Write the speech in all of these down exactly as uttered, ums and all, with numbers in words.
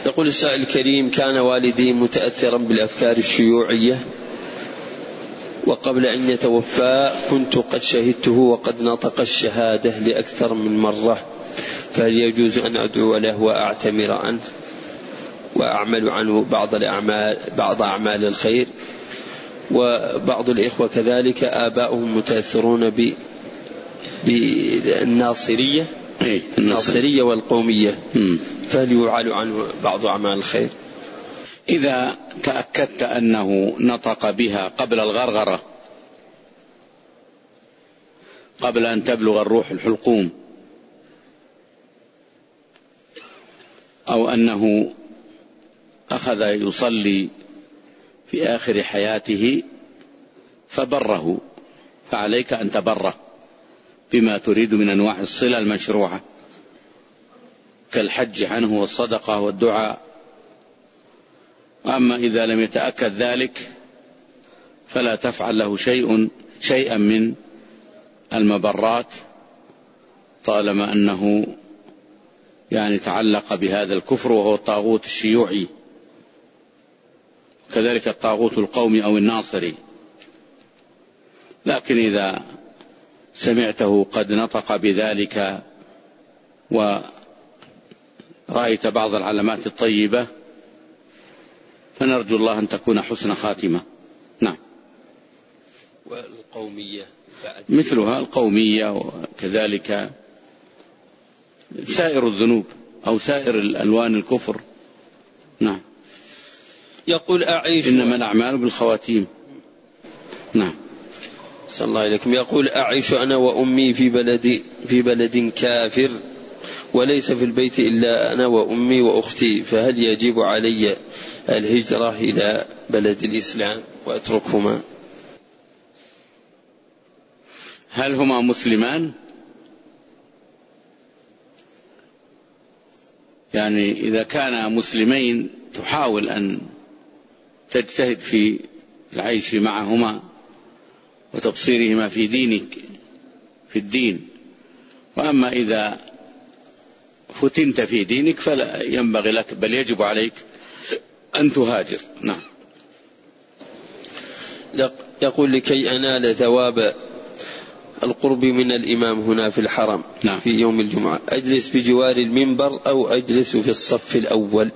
يقول السائل الكريم: كان والدي متأثرا بالأفكار الشيوعية، وقبل أن يتوفى كنت قد شهدته وقد نطق الشهادة لأكثر من مرة، فهل يجوز أن أدعو له وأعتمر عنه وأعمل عنه بعض الأعمال بعض أعمال الخير؟ وبعض الإخوة كذلك آباؤهم متأثرون بالناصرية الناصرية والقومية، فهل يعال عنه بعض أعمال الخير؟ إذا تأكدت أنه نطق بها قبل الغرغرة، قبل أن تبلغ الروح الحلقوم، أو أنه أخذ يصلي في آخر حياته فبره، فعليك أن تبره بما تريد من أنواع الصلة المشروعة كالحج عنه والصدقة والدعاء. أما إذا لم يتأكد ذلك فلا تفعل له شيء شيئا من المبرات طالما أنه يعني تعلق بهذا الكفر وهو الطاغوت الشيوعي، كذلك الطاغوت القومي أو الناصري. لكن إذا سمعته قد نطق بذلك ورأيت بعض العلامات الطيبة فنرجو الله أن تكون حسن خاتمة. نعم. والقومية مثلها القومية، وكذلك سائر الذنوب أو سائر الألوان الكفر. نعم. يقول: أعيش إنما الأعمال بالخواتيم. نعم. صلى الله عليكم. يقول: أعيش أنا وأمي في بلد في بلد كافر، وليس في البيت إلا أنا وأمي وأختي، فهل يجب علي الهجرة إلى بلد الإسلام وأتركهما؟ هل هما مسلمان؟ يعني إذا كانا مسلمين تحاول أن تجتهد في العيش معهما وتبصيرهما في دينك في الدين. وأما إذا فتنت في دينك فلا ينبغي لك بل يجب عليك أن تهاجر. نعم. يقول: لكي أنال ثواب القرب من الإمام هنا في الحرم نعم. في يوم الجمعة، أجلس بجوار المنبر أو أجلس في الصف الأول؟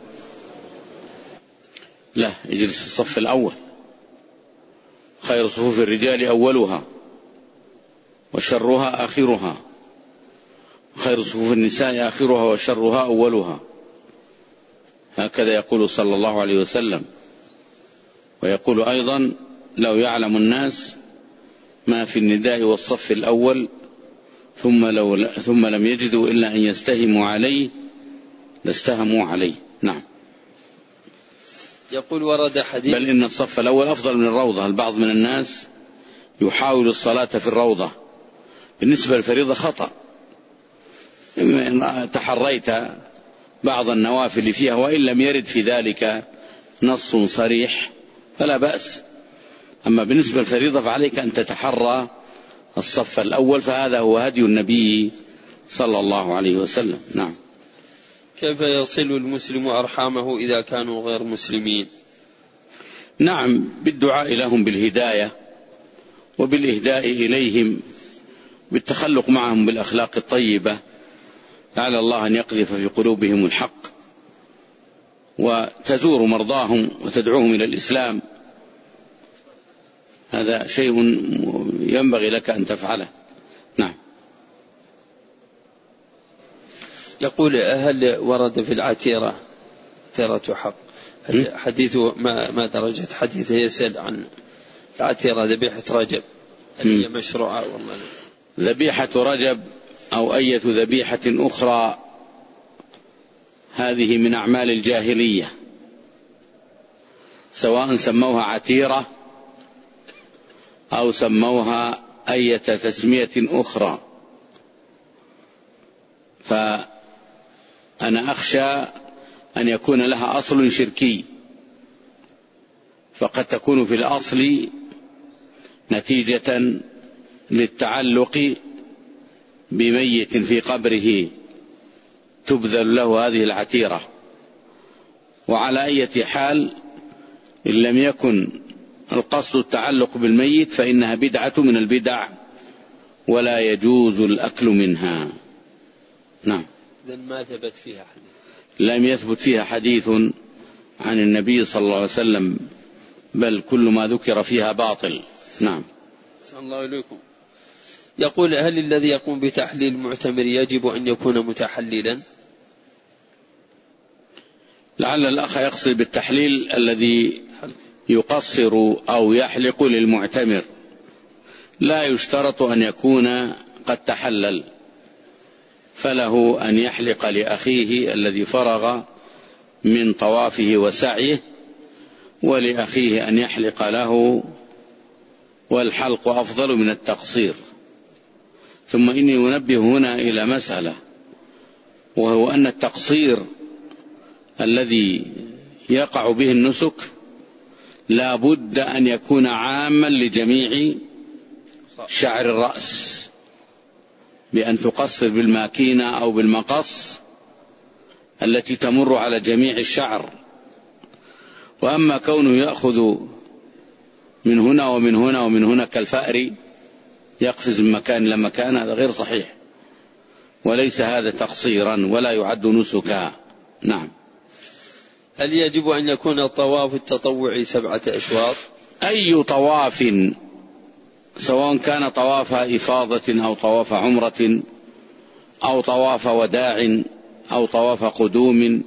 لا، اجلس في الصف الأول. خير صفوف الرجال أولها وشرها آخرها، خير صفوف النساء آخرها وشرها أولها، هكذا يقول صلى الله عليه وسلم. ويقول أيضا: لو يعلم الناس ما في النداء والصف الأول ثم, لو ثم لم يجدوا إلا أن يستهموا عليه لاستهموا عليه. نعم. يقول: ورد حديث بل إن الصف الأول أفضل من الروضة. البعض من الناس يحاول الصلاة في الروضة، بالنسبة للفريضة خطأ. إن تحريت بعض النوافل فيها وإن لم يرد في ذلك نص صريح فلا بأس. أما بالنسبة للفريضة فعليك أن تتحرى الصف الأول، فهذا هو هدي النبي صلى الله عليه وسلم. نعم. كيف يصل المسلم أرحامه إذا كانوا غير مسلمين؟ نعم، بالدعاء لهم بالهداية وبالإهداء إليهم، بالتخلق معهم بالأخلاق الطيبة، لعل الله أن يقذف في قلوبهم الحق، وتزور مرضاهم وتدعوهم إلى الإسلام. هذا شيء ينبغي لك أن تفعله. نعم. يقول: هل ورد في العتيرة عتيرة حق حديث ما, ما درجة حديث يسأل عن العتيرة ذبيحة رجب، هي مشروعة؟ والله ذبيحة رجب أو أي ذبيحة أخرى هذه من أعمال الجاهلية، سواء سموها عتيرة أو سموها أي تسمية أخرى. فأنا أخشى أن يكون لها أصل شركي، فقد تكون في الأصل نتيجة للتعلق بميت في قبره تبذل له هذه العتيرة، وعلى أي حال إن لم يكن القصد التعلق بالميت فإنها بدعة من البدع ولا يجوز الأكل منها. نعم. إذن ما ثبت فيها حديث، لم يثبت فيها حديث عن النبي صلى الله عليه وسلم، بل كل ما ذكر فيها باطل. نعم. صلى الله إليكم. يقول: هل الذي يقوم بتحليل المعتمر يجب أن يكون متحللا؟ لعل الأخ يقصد بالتحليل الذي يقصر أو يحلق للمعتمر، لا يشترط أن يكون قد تحلل، فله أن يحلق لأخيه الذي فرغ من طوافه وسعيه، ولأخيه أن يحلق له، والحلق أفضل من التقصير. ثم إني أنبه هنا إلى مسألة، وهو أن التقصير الذي يقع به النسك لا بد أن يكون عاما لجميع شعر الرأس، بأن تقصر بالماكينة أو بالمقص التي تمر على جميع الشعر. وأما كونه يأخذ من هنا ومن هنا ومن هنا كالفأر يقفز من مكان إلى مكان، هذا غير صحيح، وليس هذا تقصيرا ولا يعد نسكا. نعم. هل يجب أن يكون الطواف التطوعي سبعة أشواط؟ أي طواف، سواء كان طواف إفاضة أو طواف عمرة أو طواف وداع أو طواف قدوم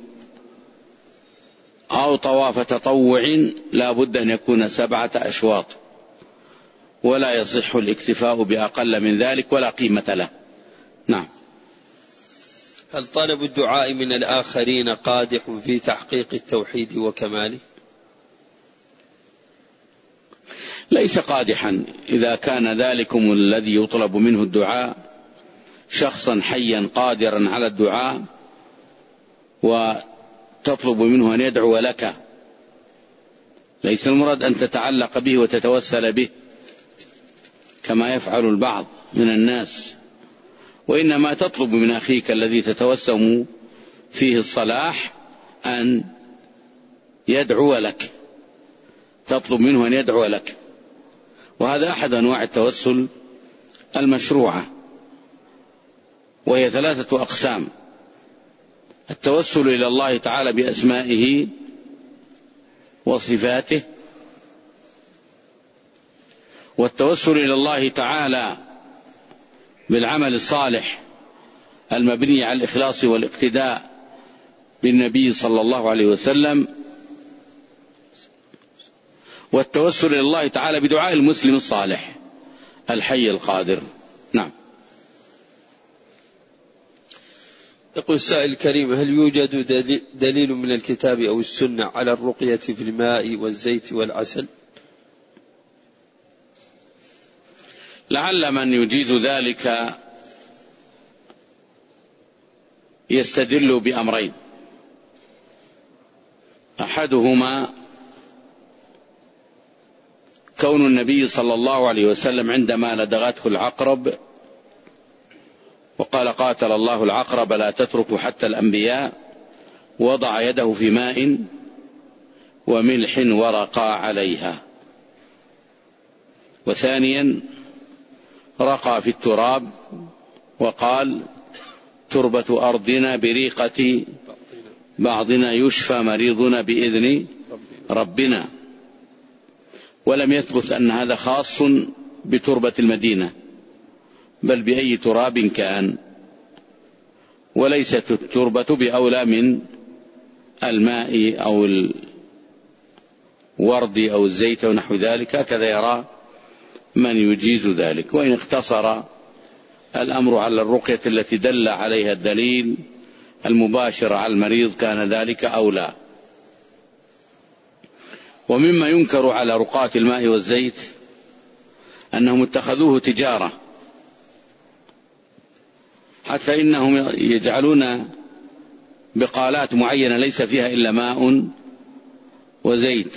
أو طواف تطوع، لا بد أن يكون سبعة أشواط، ولا يصح الاكتفاء بأقل من ذلك ولا قيمة له. نعم. هل طلب الدعاء من الآخرين قادح في تحقيق التوحيد وكماله؟ ليس قادحا إذا كان ذلكم الذي يطلب منه الدعاء شخصا حيا قادرا على الدعاء، وتطلب منه أن يدعو لك. ليس المراد أن تتعلق به وتتوسل به كما يفعل البعض من الناس، وإنما تطلب من أخيك الذي تتوسم فيه الصلاح أن يدعو لك، تطلب منه أن يدعو لك، وهذا أحد أنواع التوسل المشروعة، وهي ثلاثة أقسام: التوسل إلى الله تعالى بأسمائه وصفاته، والتوسل إلى الله تعالى بالعمل الصالح المبني على الإخلاص والاقتداء بالنبي صلى الله عليه وسلم، والتوسل إلى الله تعالى بدعاء المسلم الصالح الحي القادر. نعم. يقول السائل الكريم: هل يوجد دليل من الكتاب أو السنة على الرقية في الماء والزيت والعسل؟ لعل من يجيز ذلك يستدل بأمرين: أحدهما كون النبي صلى الله عليه وسلم عندما لدغته العقرب وقال: قاتل الله العقرب لا تتركوا حتى الأنبياء، وضع يده في ماء وملح ورقى عليها. وثانيا رقى في التراب وقال: تربة أرضنا بريقة بعضنا يشفى مريضنا بإذن ربنا. ولم يثبت أن هذا خاص بتربة المدينة، بل بأي تراب كان، وليست التربة بأولى من الماء أو الورد أو الزيت أو نحو ذلك، هكذا يرى من يجيز ذلك. وإن اقتصر الأمر على الرقية التي دل عليها الدليل المباشر على المريض كان ذلك أولى. ومما ينكر على رقاة الماء والزيت أنهم اتخذوه تجارة، حتى إنهم يجعلون بقالات معينة ليس فيها إلا ماء وزيت،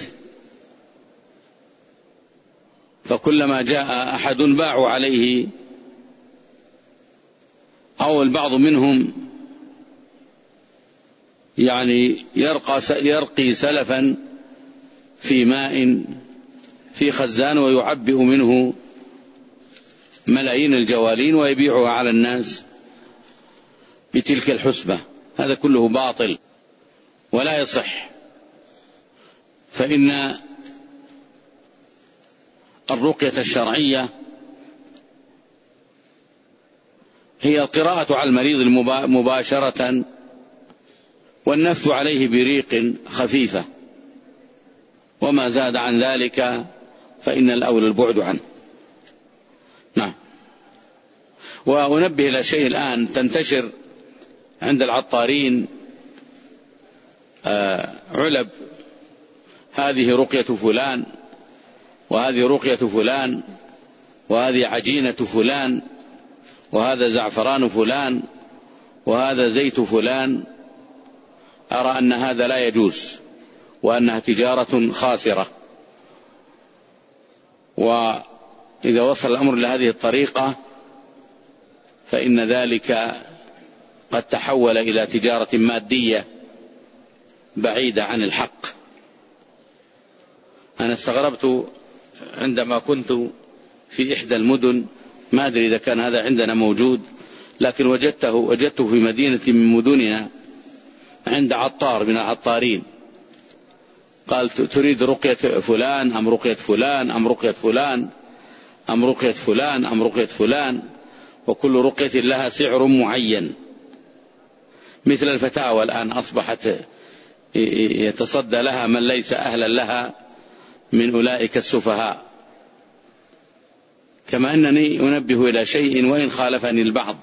فكلما جاء أحد باعوا عليه، أو البعض منهم يعني يرقى يرقي سلفا في ماء في خزان ويعبئ منه ملايين الجوالين ويبيعها على الناس بتلك الحسبة. هذا كله باطل ولا يصح. فإن الرقية الشرعية هي القراءة على المريض مباشرة والنفث عليه بريق خفيفة، وما زاد عن ذلك فإن الأولى البعد عنه. نعم. وأنبه إلى شيء الآن تنتشر عند العطارين علب، هذه رقية فلان، وهذه رقية فلان، وهذه عجينة فلان، وهذا زعفران فلان، وهذا زيت فلان. أرى أن هذا لا يجوز، وأنها تجارة خاسرة. وإذا وصل الأمر لهذه الطريقة فإن ذلك قد تحول إلى تجارة مادية بعيدة عن الحق. أنا استغربت عندما كنت في إحدى المدن، ما أدري إذا كان هذا عندنا موجود، لكن وجدته وجدته في مدينة من مدننا عند عطار من العطارين، قال تريد رقية فلان أم رقية فلان أم رقية فلان أم رقية فلان أم رقية فلان، وكل رقية لها سعر معين. مثل الفتاوى الآن أصبحت يتصدى لها من ليس أهلا لها من أولئك السفهاء. كما أنني أنبه إلى شيء وإن خالفني البعض،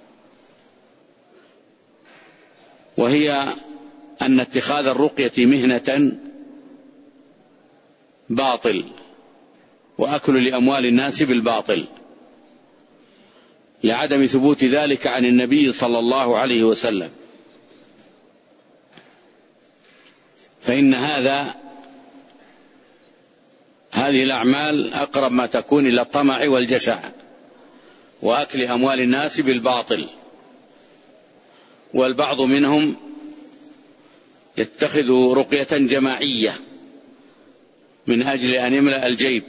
وهي أن اتخاذ الرقية مهنة باطل، وأكل لأموال الناس بالباطل، لعدم ثبوت ذلك عن النبي صلى الله عليه وسلم. فإن هذا هذه الأعمال أقرب ما تكون إلى الطمع والجشع وأكل أموال الناس بالباطل. والبعض منهم يتخذ رقية جماعية من أجل أن يملأ الجيب،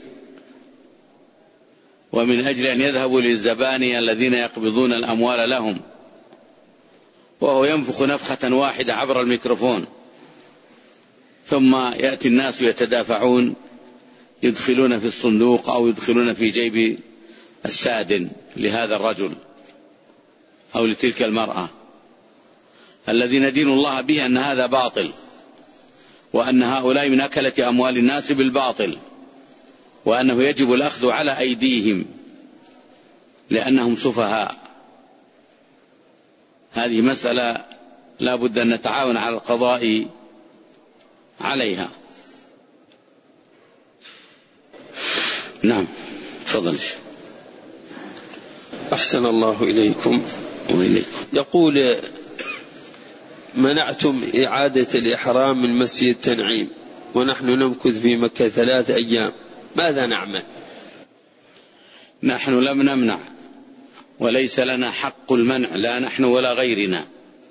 ومن أجل أن يذهبوا للزبانية الذين يقبضون الأموال لهم، وهو ينفخ نفخة واحدة عبر الميكروفون، ثم يأتي الناس يتدافعون، يدخلون في الصندوق أو يدخلون في جيب السادن لهذا الرجل أو لتلك المرأة، الذي ندين الله به أن هذا باطل، وأن هؤلاء من أكلة أموال الناس بالباطل، وأنه يجب الأخذ على أيديهم لأنهم سفهاء. هذه مسألة لا بد أن نتعاون على القضاء عليها. نعم، تفضل. أحسن الله إليكم وإليكم. يقول: منعتم إعادة الإحرام من مسجد التنعيم ونحن نمكث في مكة ثلاث أيام، ماذا نعمل؟ نحن لم نمنع، وليس لنا حق المنع، لا نحن ولا غيرنا.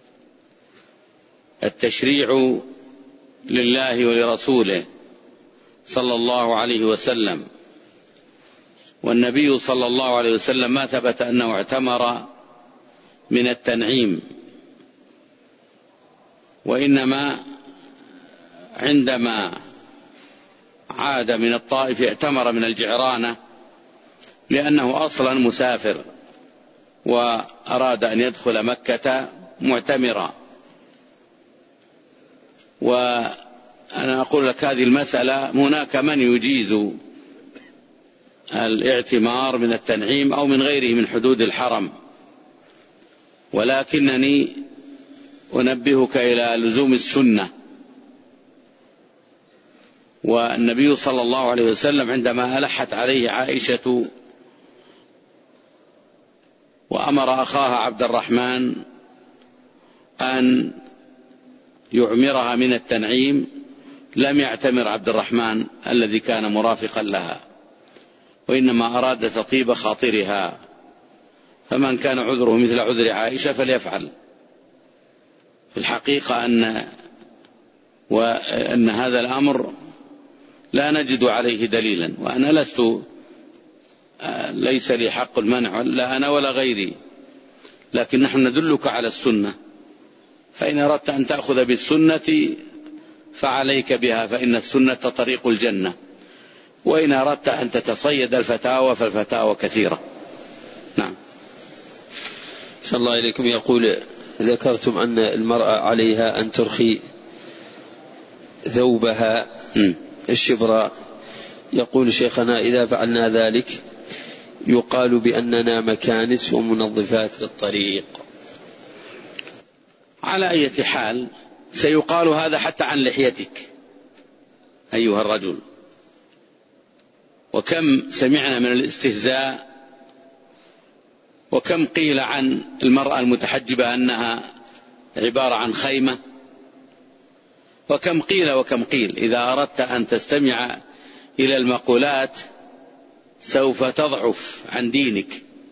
التشريع لله ولرسوله صلى الله عليه وسلم، والنبي صلى الله عليه وسلم ما ثبت أنه اعتمر من التنعيم، وإنما عندما عاد من الطائف اعتمر من الجعرانة، لأنه أصلا مسافر وأراد أن يدخل مكة معتمرا. وأنا أقول لك هذه المسألة، هناك من يجيز الاعتمار من التنعيم أو من غيره من حدود الحرم، ولكنني أنبهك إلى لزوم السنة. والنبي صلى الله عليه وسلم عندما ألحت عليه عائشة وأمر أخاها عبد الرحمن أن يعمرها من التنعيم، لم يعتمر عبد الرحمن الذي كان مرافقا لها، وإنما أراد تطيب خاطرها. فمن كان عذره مثل عذر عائشة فليفعل. في الحقيقة أن وأن هذا الأمر لا نجد عليه دليلا، وأنا لست ليس لي حق المنع لا أنا ولا غيري، لكن نحن ندلك على السنة، فإن أردت أن تأخذ بالسنة فعليك بها، فإن السنة طريق الجنة، وإن أردت أن تتصيد الفتاوى فالفتاوى كثيرة. نعم. صلى الله إليكم. يقول: ذكرتم أن المرأة عليها أن ترخي ذوبها الشبر. يقول شيخنا: إذا فعلنا ذلك يقال بأننا مكانس ومنظفات للطريق. على أي حال سيقال هذا حتى عن لحيتك أيها الرجل. وكم سمعنا من الاستهزاء، وكم قيل عن المرأة المتحجبة أنها عبارة عن خيمة، وكم قيل وكم قيل. إذا أردت أن تستمع إلى المقولات سوف تضعف عن دينك،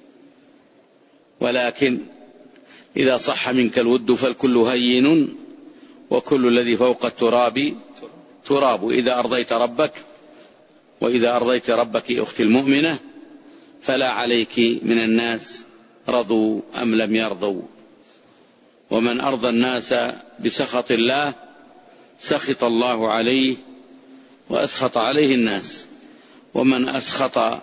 ولكن إذا صح منك الود فالكل هين، وكل الذي فوق التراب تراب. إذا أرضيت ربك وإذا أرضيت ربك أختي المؤمنة فلا عليك من الناس رضوا أم لم يرضوا، ومن أرضى الناس بسخط الله سخط الله عليه وأسخط عليه الناس، ومن أسخط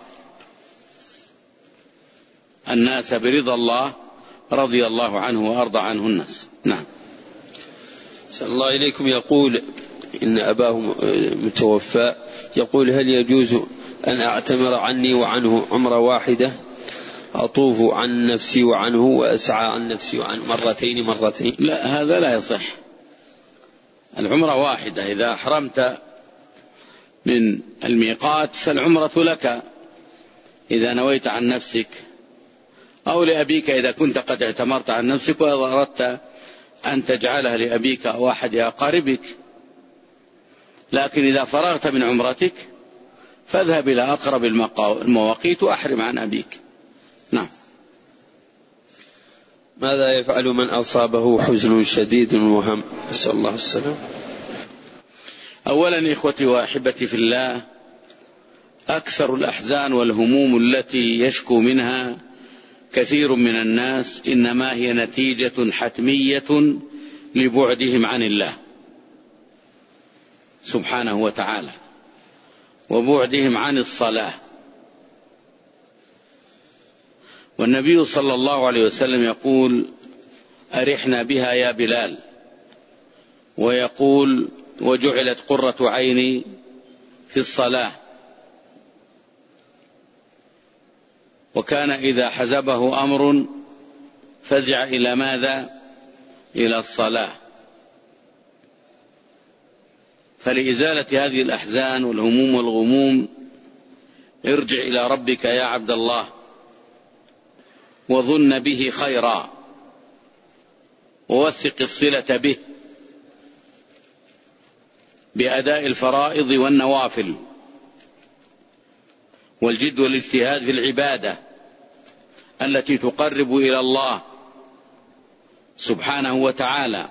الناس برضا الله رضي الله عنه وأرضى عنه الناس. نعم. صلى الله إليكم. يقول إن أباه متوفى، يقول: هل يجوز أن أعتمر عني وعنه عمرة واحدة، أطوف عن نفسي وعنه وأسعى عن نفسي وعنه مرتين مرتين؟ لا، هذا لا يصح. العمرة واحدة، إذا أحرمت من الميقات فالعمرة لك إذا نويت عن نفسك، أو لأبيك إذا كنت قد اعتمرت عن نفسك وإذا أردت أن تجعلها لأبيك أو أحد أقاربك. لكن إذا فرغت من عمرتك فاذهب إلى أقرب المواقيت وأحرم عن أبيك. نعم. ماذا يفعل من أصابه حزن شديد وهم؟ نسأل الله السلام. أولا إخوتي وأحبتي في الله، أكثر الأحزان والهموم التي يشكو منها كثير من الناس إنما هي نتيجة حتمية لبعدهم عن الله سبحانه وتعالى، وبعدهم عن الصلاة. والنبي صلى الله عليه وسلم يقول: أرحنا بها يا بلال، ويقول: وجعلت قرة عيني في الصلاة. وكان إذا حزبه أمر فزع إلى ماذا؟ إلى الصلاة. فلإزالة هذه الأحزان والهموم والغموم ارجع إلى ربك يا عبد الله، وظن به خيرا، ووثق الصلة به بأداء الفرائض والنوافل والجد والاجتهاد في العبادة التي تقرب إلى الله سبحانه وتعالى.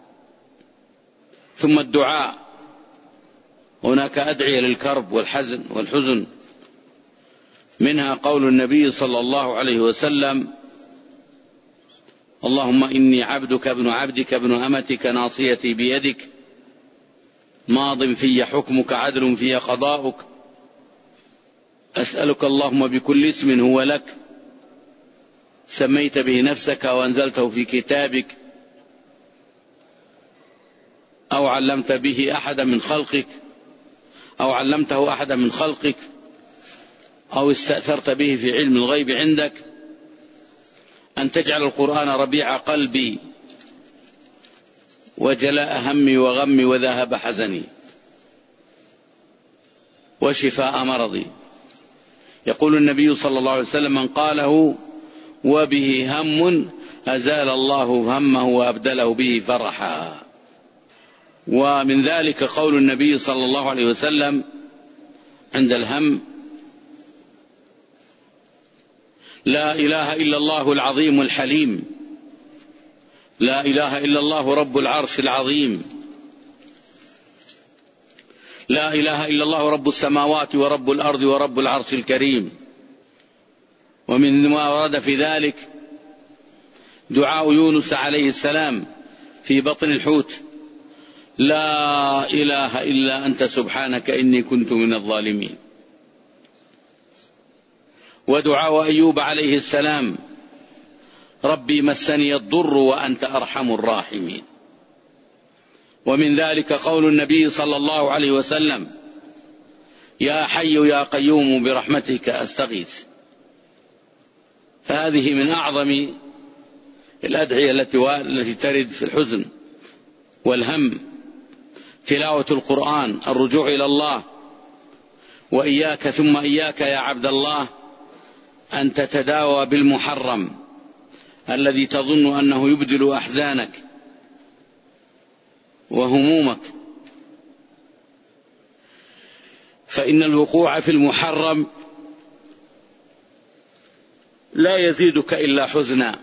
ثم الدعاء، هناك أدعية للكرب والحزن والحزن، منها قول النبي صلى الله عليه وسلم: اللهم إني عبدك ابن عبدك ابن أمتك ناصيتي بيدك ماض في حكمك عدل في قضاؤك، أسألك اللهم بكل اسم هو لك سميت به نفسك وأنزلته في كتابك أو علمت به أحدا من خلقك أو علمته أحدا من خلقك أو استأثرت به في علم الغيب عندك، أن تجعل القرآن ربيع قلبي وجلاء همي وغمي وذهب حزني وشفاء مرضي. يقول النبي صلى الله عليه وسلم: من قاله وبه هم أزال الله همه وأبدله به فرحا. ومن ذلك قول النبي صلى الله عليه وسلم عند الهم: لا إله إلا الله العظيم الحليم لا إله إلا الله رب العرش العظيم، لا إله إلا الله رب السماوات ورب الأرض ورب العرش الكريم. ومن ما ورد في ذلك دعاء يونس عليه السلام في بطن الحوت: لا إله إلا أنت سبحانك إني كنت من الظالمين. ودعاء أيوب عليه السلام: ربي مسني الضر وأنت أرحم الراحمين. ومن ذلك قول النبي صلى الله عليه وسلم: يا حي يا قيوم برحمتك أستغيث. فهذه من أعظم الأدعية التي ترد في الحزن والهم: تلاوة القرآن، الرجوع إلى الله. وإياك ثم إياك يا عبد الله أن تتداوى بالمحرم الذي تظن أنه يبدل أحزانك وهمومك، فإن الوقوع في المحرم لا يزيدك إلا حزنا.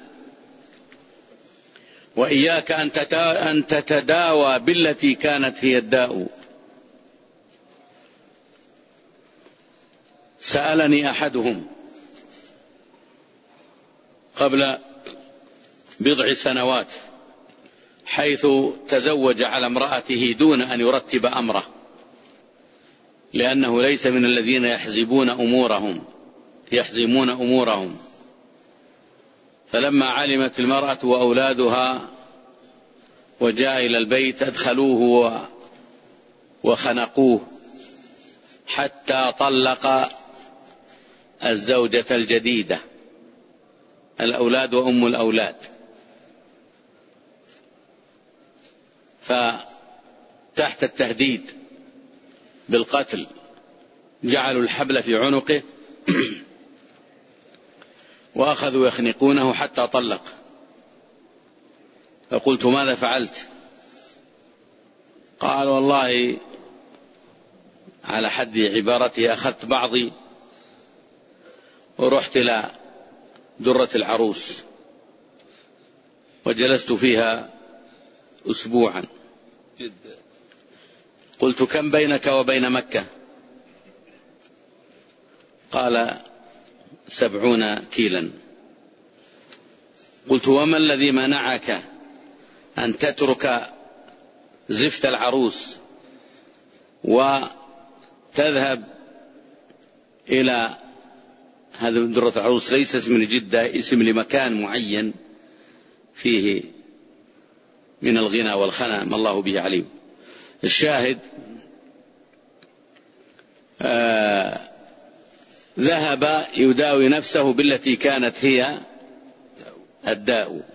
وإياك أن تتداوى بالتي كانت هي الداء. سألني أحدهم قبل بضع سنوات حيث تزوج على امرأته دون أن يرتب أمره، لأنه ليس من الذين يحزبون أمورهم يحزمون أمورهم. فلما علمت المرأة وأولادها وجاء إلى البيت أدخلوه وخنقوه حتى طلق الزوجة الجديدة، الأولاد وأم الأولاد. فتحت التهديد بالقتل جعلوا الحبل في عنقه وأخذوا يخنقونه حتى طلق. فقلت: ماذا فعلت؟ قال: والله على حد عبارته أخذت بعضي ورحت إلى درة العروس وجلست فيها أسبوعا. قلت: كم بينك وبين مكة؟ قال: سبعون كيلا. قلت: وما الذي منعك أن تترك زفت العروس وتذهب إلى هذا درة العروس؟ ليس اسم لجدة، اسم لمكان معين فيه من الغنى والخنا ما الله به عليم. الشاهد آه ذهب يداوي نفسه بالتي كانت هي الداء.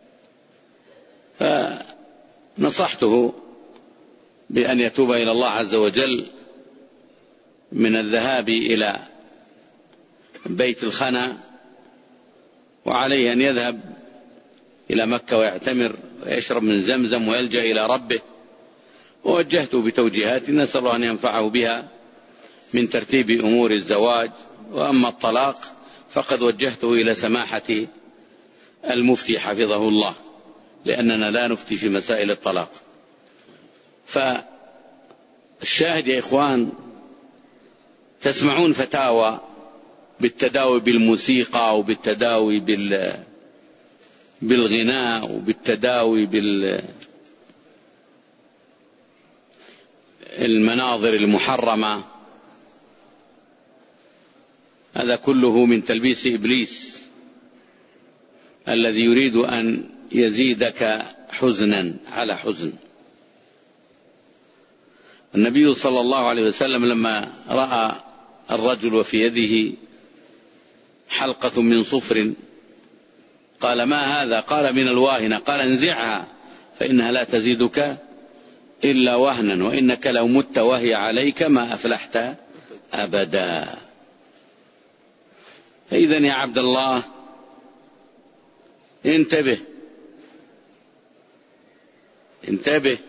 فنصحته بأن يتوب إلى الله عز وجل من الذهاب إلى بيت الخنا، وعليه أن يذهب إلى مكة ويعتمر ويشرب من زمزم ويلجأ إلى ربه. ووجهته بتوجيهات نسأل الله أن ينفعه بها من ترتيب أمور الزواج. وأما الطلاق فقد وجهته إلى سماحة المفتي حفظه الله، لأننا لا نفتي في مسائل الطلاق. فالشاهد يا إخوان، تسمعون فتاوى بالتداوي بالموسيقى وبالتداوي بال بالغناء وبالتداوي بالمناظر المحرمة. هذا كله من تلبيس إبليس الذي يريد أن يزيدك حزنا على حزن. النبي صلى الله عليه وسلم لما رأى الرجل وفي يده حلقة من صفر قال: ما هذا؟ قال: من الواهنة. قال: انزعها فإنها لا تزيدك إلا وهنا، وإنك لو مت وهي عليك ما أفلحت أبدا. فإذن يا عبد الله انتبه انتبه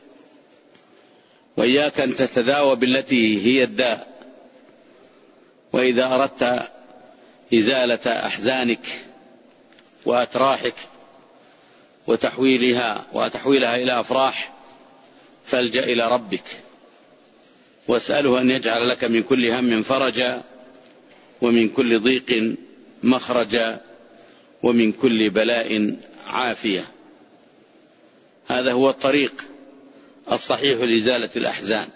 وإياك أن تتداوى بالتي هي الداء. وإذا وتحويلها وتحويلها إلى أفراح فالجأ إلى ربك واسأله أن يجعل لك من كل هم فرجا ومن كل ضيق مخرجا ومن كل بلاء عافية. هذا هو الطريق الصحيح لإزالة الأحزان،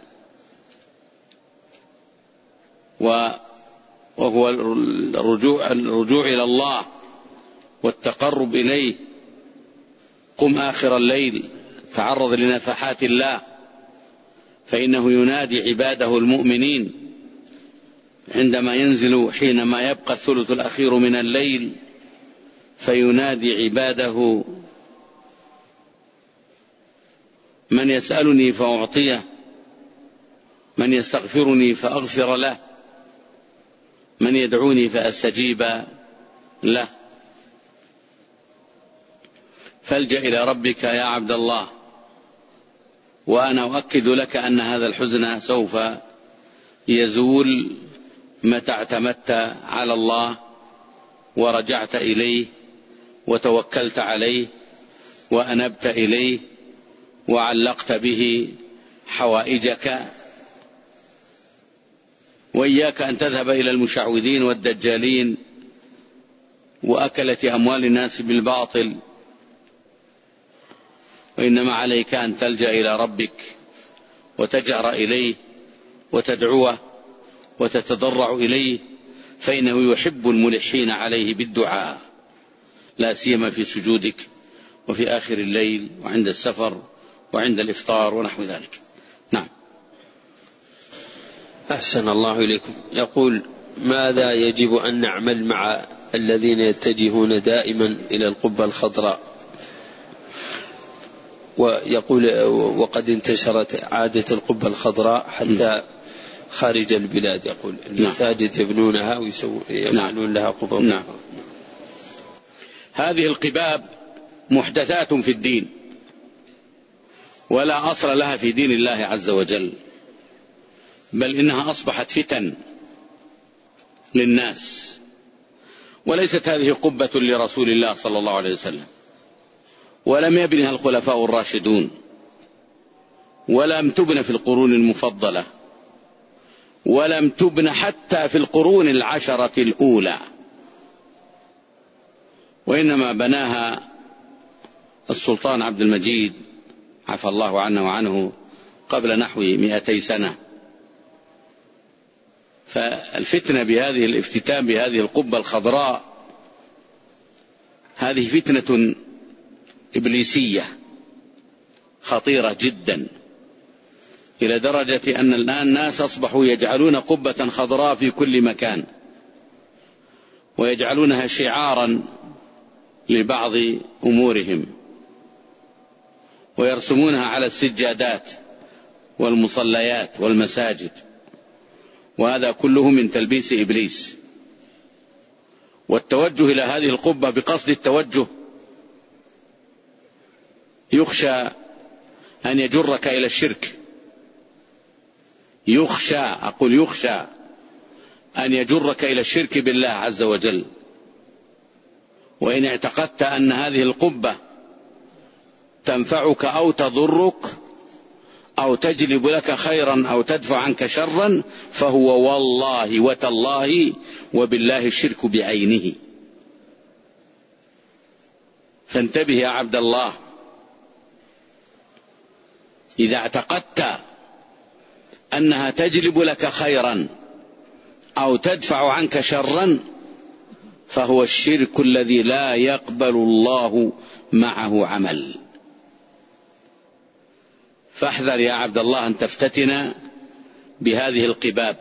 وهو الرجوع, الرجوع إلى الله والتقرب إليه. قم آخر الليل تعرض لنفحات الله، فإنه ينادي عباده المؤمنين عندما ينزل حينما يبقى الثلث الأخير من الليل، فينادي عباده: من يسألني فأعطيه، من يستغفرني فأغفر له، من يدعوني فأستجيب له. فالجأ إلى ربك يا عبد الله، وأنا أؤكد لك أن هذا الحزن سوف يزول متى اعتمدت على الله ورجعت إليه وتوكلت عليه وأنبت إليه وعلقت به حوائجك. وإياك أن تذهب إلى المشعوذين والدجالين وأكلة أموال الناس بالباطل، وإنما عليك أن تلجأ إلى ربك وتجأر إليه وتدعوه وتتضرع إليه، فإنه يحب الملحين عليه بالدعاء، لا سيما في سجودك وفي آخر الليل وعند السفر وعند الإفطار ونحو ذلك. نعم. أحسن الله إليكم. يقول: ماذا يجب أن نعمل مع الذين يتجهون دائما إلى القبة الخضراء؟ ويقول: وقد انتشرت عادة القبة الخضراء حتى خارج البلاد. يقول المساجد يبنونها ويعملون لها قبة. نعم. هذه القباب محدثات في الدين ولا أصل لها في دين الله عز وجل، بل إنها أصبحت فتن للناس. وليست هذه قبة لرسول الله صلى الله عليه وسلم، ولم يبنها الخلفاء الراشدون، ولم تبن في القرون المفضلة، ولم تبن حتى في القرون العشرة الأولى، وإنما بناها السلطان عبد المجيد عفى الله عنه وعنه قبل نحو مئتي سنة. فالفتنة بهذه الافتتان بهذه القبة الخضراء هذه فتنة إبليسية خطيرة جدا، إلى درجة أن الآن الناس أصبحوا يجعلون قبة خضراء في كل مكان، ويجعلونها شعارا لبعض أمورهم، ويرسمونها على السجادات والمصليات والمساجد، وهذا كله من تلبيس إبليس. والتوجه إلى هذه القبة بقصد التوجه يخشى أن يجرك إلى الشرك، يخشى أقول يخشى أن يجرك إلى الشرك بالله عز وجل. وإن اعتقدت أن هذه القبة تنفعك أو تضرك أو تجلب لك خيرا أو تدفع عنك شرا، فهو والله وتالله وبالله الشرك بعينه. فانتبه يا عبد الله، إذا اعتقدت أنها تجلب لك خيرا أو تدفع عنك شرا، فهو الشرك الذي لا يقبل الله معه عمل. فاحذر يا عبد الله أن تفتتن بهذه القباب.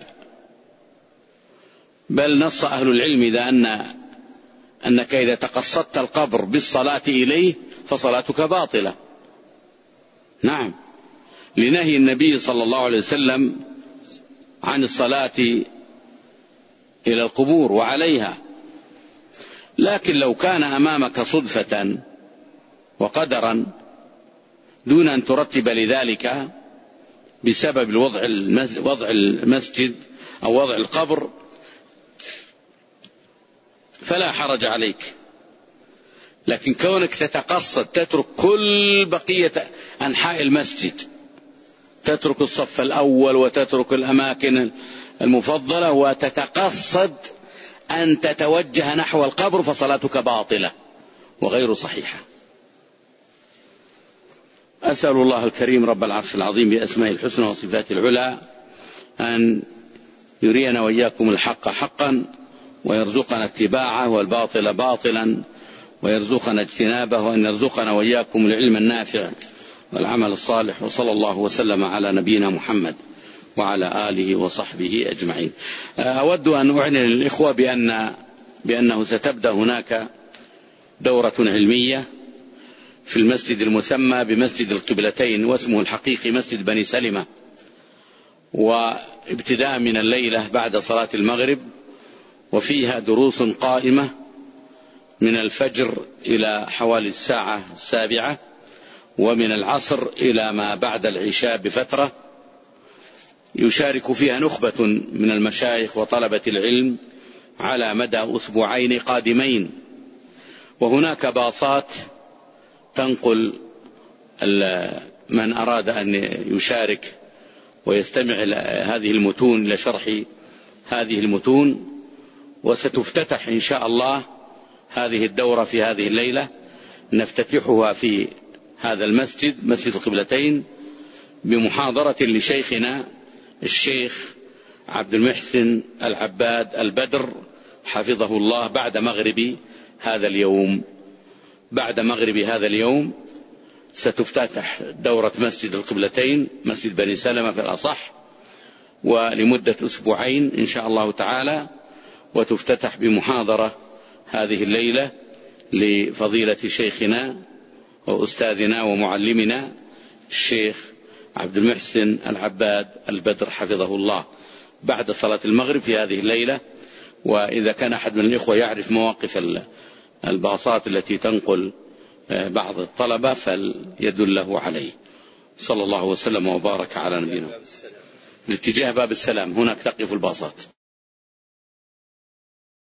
بل نص أهل العلم إذا أن أنك إذا تقصدت القبر بالصلاة إليه فصلاتك باطلة. نعم، لنهي النبي صلى الله عليه وسلم عن الصلاة إلى القبور وعليها. لكن لو كان أمامك صدفة وقدرا دون أن ترتب لذلك بسبب وضع المسجد أو وضع القبر فلا حرج عليك. لكن كونك تتقصد تترك كل بقية أنحاء المسجد، تترك الصف الأول وتترك الأماكن المفضلة وتتقصد أن تتوجه نحو القبر، فصلاتك باطلة وغير صحيحة. أسأل الله الكريم رب العرش العظيم بأسمائه الحسنى وصفاته العلى أن يرينا وإياكم الحق حقا ويرزقنا اتباعه والباطل باطلا ويرزقنا اجتنابه، وأن يرزقنا وإياكم العلم النافع والعمل الصالح. وصلى الله وسلم على نبينا محمد وعلى آله وصحبه أجمعين. أود أن أعلن للإخوة بأن بأنه ستبدأ هناك دورة علمية في المسجد المسمى بمسجد القبلتين، واسمه الحقيقي مسجد بني سلمة، وابتداء من الليلة بعد صلاة المغرب، وفيها دروس قائمة من الفجر إلى حوالي الساعة السابعة، ومن العصر إلى ما بعد العشاء بفترة، يشارك فيها نخبة من المشايخ وطلبة العلم على مدى أسبوعين قادمين. وهناك باصات تنقل من أراد أن يشارك ويستمع إلى هذه المتون إلى شرح هذه المتون. وستفتتح إن شاء الله هذه الدورة في هذه الليلة، نفتتحها في هذا المسجد مسجد القبلتين بمحاضرة لشيخنا الشيخ عبد المحسن العباد البدر حفظه الله بعد مغرب هذا اليوم. بعد مغرب هذا اليوم ستفتتح دورة مسجد القبلتين مسجد بني سلمة في الأصح، ولمدة أسبوعين إن شاء الله تعالى، وتفتتح بمحاضرة هذه الليلة لفضيلة شيخنا وأستاذنا ومعلمنا الشيخ عبد المحسن العباد البدر حفظه الله بعد صلاة المغرب في هذه الليلة. وإذا كان أحد من الإخوة يعرف مواقف الباصات التي تنقل بعض الطلبة فليدله عليه. صلى الله وسلم وبارك على نبينا. الاتجاه باب السلام، هناك تقف الباصات.